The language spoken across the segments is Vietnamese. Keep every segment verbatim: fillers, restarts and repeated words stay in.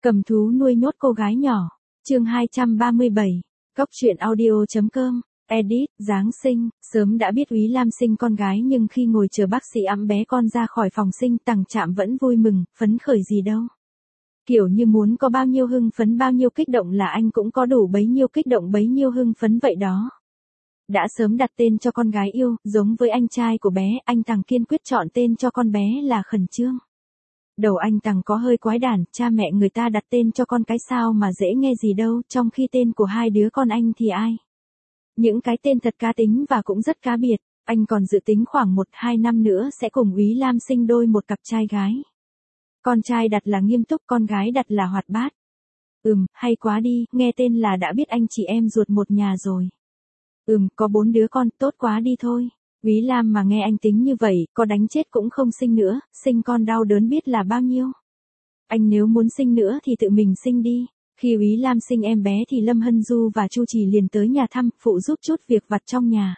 Cầm thú nuôi nhốt cô gái nhỏ. Chương hai trăm ba mươi bảy. Cốc truyện audio chấm com. Edit, Giáng sinh, sớm đã biết Úy Lam sinh con gái nhưng khi ngồi chờ bác sĩ ẵm bé con ra khỏi phòng sinh, Tằng Trạm vẫn vui mừng, phấn khởi gì đâu. Kiểu như muốn có bao nhiêu hưng phấn bao nhiêu kích động là anh cũng có đủ bấy nhiêu kích động bấy nhiêu hưng phấn vậy đó. Đã sớm đặt tên cho con gái yêu, giống với anh trai của bé, anh Tằng kiên quyết chọn tên cho con bé là Khẩn Trương. Đầu anh Tằng có hơi quái đản, cha mẹ người ta đặt tên cho con cái sao mà dễ nghe gì đâu, trong khi tên của hai đứa con anh thì ai. Những cái tên thật cá tính và cũng rất cá biệt, anh còn dự tính khoảng một hai năm nữa sẽ cùng Úy Lam sinh đôi một cặp trai gái. Con trai đặt là Nghiêm Túc, con gái đặt là Hoạt Bát. Ừm, hay quá đi, nghe tên là đã biết anh chị em ruột một nhà rồi. Ừm, có bốn đứa con, tốt quá đi thôi. Úy Lam mà nghe anh tính như vậy, có đánh chết cũng không sinh nữa, sinh con đau đớn biết là bao nhiêu. Anh nếu muốn sinh nữa thì tự mình sinh đi. Khi Úy Lam sinh em bé thì Lâm Hân Du và Chu Trì liền tới nhà thăm, phụ giúp chút việc vặt trong nhà.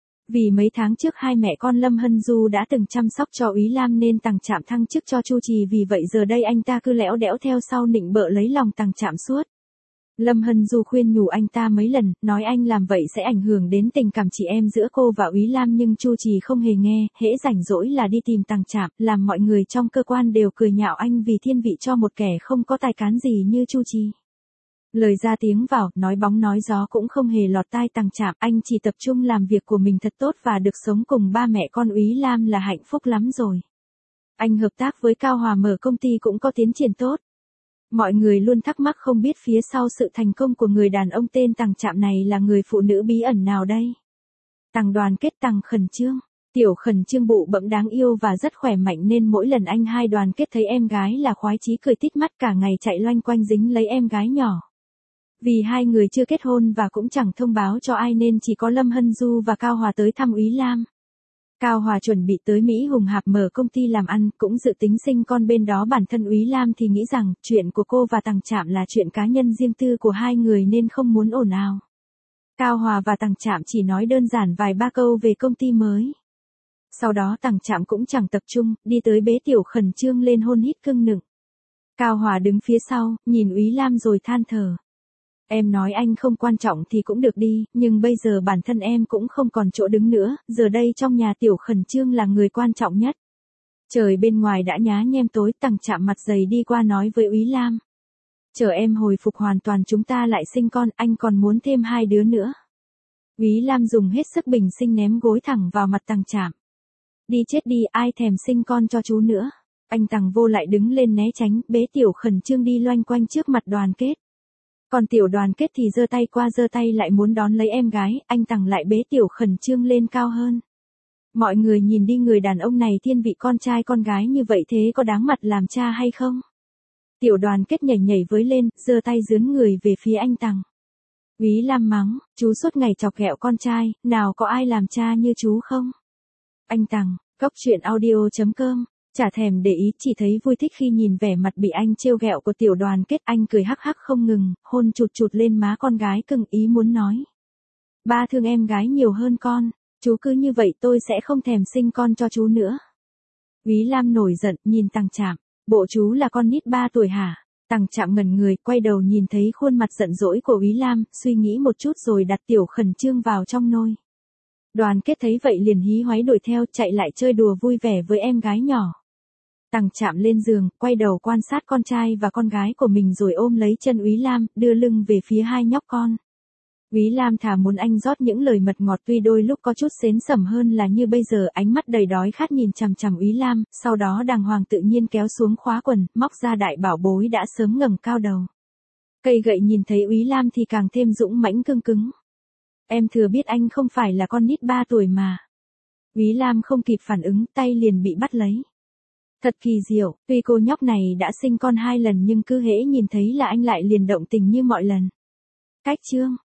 Vì mấy tháng trước hai mẹ con Lâm Hân Du đã từng chăm sóc cho Úy Lam nên Tằng Trạm thăng chức cho Chu Trì, vì vậy giờ đây anh ta cứ lẽo đẽo theo sau nịnh bợ lấy lòng Tằng Trạm suốt. Lâm Hân Du khuyên nhủ anh ta mấy lần, nói anh làm vậy sẽ ảnh hưởng đến tình cảm chị em giữa cô và Úy Lam, nhưng Chu Trì không hề nghe, hễ rảnh rỗi là đi tìm Tằng Trạm, làm mọi người trong cơ quan đều cười nhạo anh vì thiên vị cho một kẻ không có tài cán gì như Chu Trì. Lời ra tiếng vào, nói bóng nói gió cũng không hề lọt tai Tằng Trạm, anh chỉ tập trung làm việc của mình thật tốt và được sống cùng ba mẹ con Úy Lam là hạnh phúc lắm rồi. Anh hợp tác với Cao Hòa mở công ty cũng có tiến triển tốt. Mọi người luôn thắc mắc không biết phía sau sự thành công của người đàn ông tên Tằng Trạm này là người phụ nữ bí ẩn nào đây. Tằng Đoàn Kết, Tằng Khẩn Trương. Tiểu Khẩn Trương bụ bẫm đáng yêu và rất khỏe mạnh nên mỗi lần anh hai Đoàn Kết thấy em gái là khoái chí cười tít mắt, cả ngày chạy loanh quanh dính lấy em gái nhỏ. Vì hai người chưa kết hôn và cũng chẳng thông báo cho ai nên chỉ có Lâm Hân Du và Cao Hòa tới thăm Úy Lam. Cao Hòa chuẩn bị tới Mỹ hùng hạp mở công ty làm ăn, cũng dự tính sinh con bên đó. Bản thân Úy Lam thì nghĩ rằng chuyện của cô và Tằng Trạm là chuyện cá nhân riêng tư của hai người nên không muốn ồn ào. Cao Hòa và Tằng Trạm chỉ nói đơn giản vài ba câu về công ty mới. Sau đó Tằng Trạm cũng chẳng tập trung, đi tới bế Tiểu Khẩn Trương lên hôn hít cưng nựng. Cao Hòa đứng phía sau, nhìn Úy Lam rồi than thở. Em nói anh không quan trọng thì cũng được đi, nhưng bây giờ bản thân em cũng không còn chỗ đứng nữa, giờ đây trong nhà Tiểu Khẩn Trương là người quan trọng nhất. Trời bên ngoài đã nhá nhem tối, Tằng Trạm mặt dày đi qua nói với Úy Lam. Chờ em hồi phục hoàn toàn chúng ta lại sinh con, anh còn muốn thêm hai đứa nữa. Úy Lam dùng hết sức bình sinh ném gối thẳng vào mặt Tằng Trạm. Đi chết đi, ai thèm sinh con cho chú nữa. Anh Tằng vô lại đứng lên né tránh, bế Tiểu Khẩn Trương đi loanh quanh trước mặt Đoàn Kết. Còn Tiểu Đoàn Kết thì giơ tay qua giơ tay lại muốn đón lấy em gái, anh Tằng lại bế Tiểu Khẩn Trương lên cao hơn. Mọi người nhìn đi, người đàn ông này thiên vị con trai con gái như vậy thế có đáng mặt làm cha hay không? Tiểu Đoàn Kết nhảy nhảy với lên, giơ tay dướn người về phía anh Tằng. Úy Lam mắng, chú suốt ngày chọc ghẹo con trai, nào có ai làm cha như chú không? Anh Tằng, cốc truyện audio chấm com. Chả thèm để ý, chỉ thấy vui thích khi nhìn vẻ mặt bị anh trêu ghẹo của Tiểu Đoàn Kết, anh cười hắc hắc không ngừng, hôn chụt chụt lên má con gái cưng, ý muốn nói. Ba thương em gái nhiều hơn con, chú cứ như vậy tôi sẽ không thèm sinh con cho chú nữa. Úy Lam nổi giận, nhìn Tằng Trạm, bộ chú là con nít ba tuổi hả? Tằng Trạm ngẩn người, quay đầu nhìn thấy khuôn mặt giận dỗi của Úy Lam, suy nghĩ một chút rồi đặt Tiểu Khẩn Trương vào trong nôi. Đoàn Kết thấy vậy liền hí hoáy đuổi theo, chạy lại chơi đùa vui vẻ với em gái nhỏ. Tằng Trạm lên giường, quay đầu quan sát con trai và con gái của mình rồi ôm lấy chân Úy Lam, đưa lưng về phía hai nhóc con. Úy Lam thà muốn anh rót những lời mật ngọt, tuy đôi lúc có chút xến sẩm hơn là như bây giờ, ánh mắt đầy đói khát nhìn chằm chằm Úy Lam, sau đó đàng hoàng tự nhiên kéo xuống khóa quần, móc ra đại bảo bối đã sớm ngẩng cao đầu. Cây gậy nhìn thấy Úy Lam thì càng thêm dũng mãnh cương cứng. Em thừa biết anh không phải là con nít ba tuổi mà. Úy Lam không kịp phản ứng, tay liền bị bắt lấy. Thật kỳ diệu, tuy cô nhóc này đã sinh con hai lần nhưng cứ hễ nhìn thấy là anh lại liền động tình như mọi lần. Cách chương,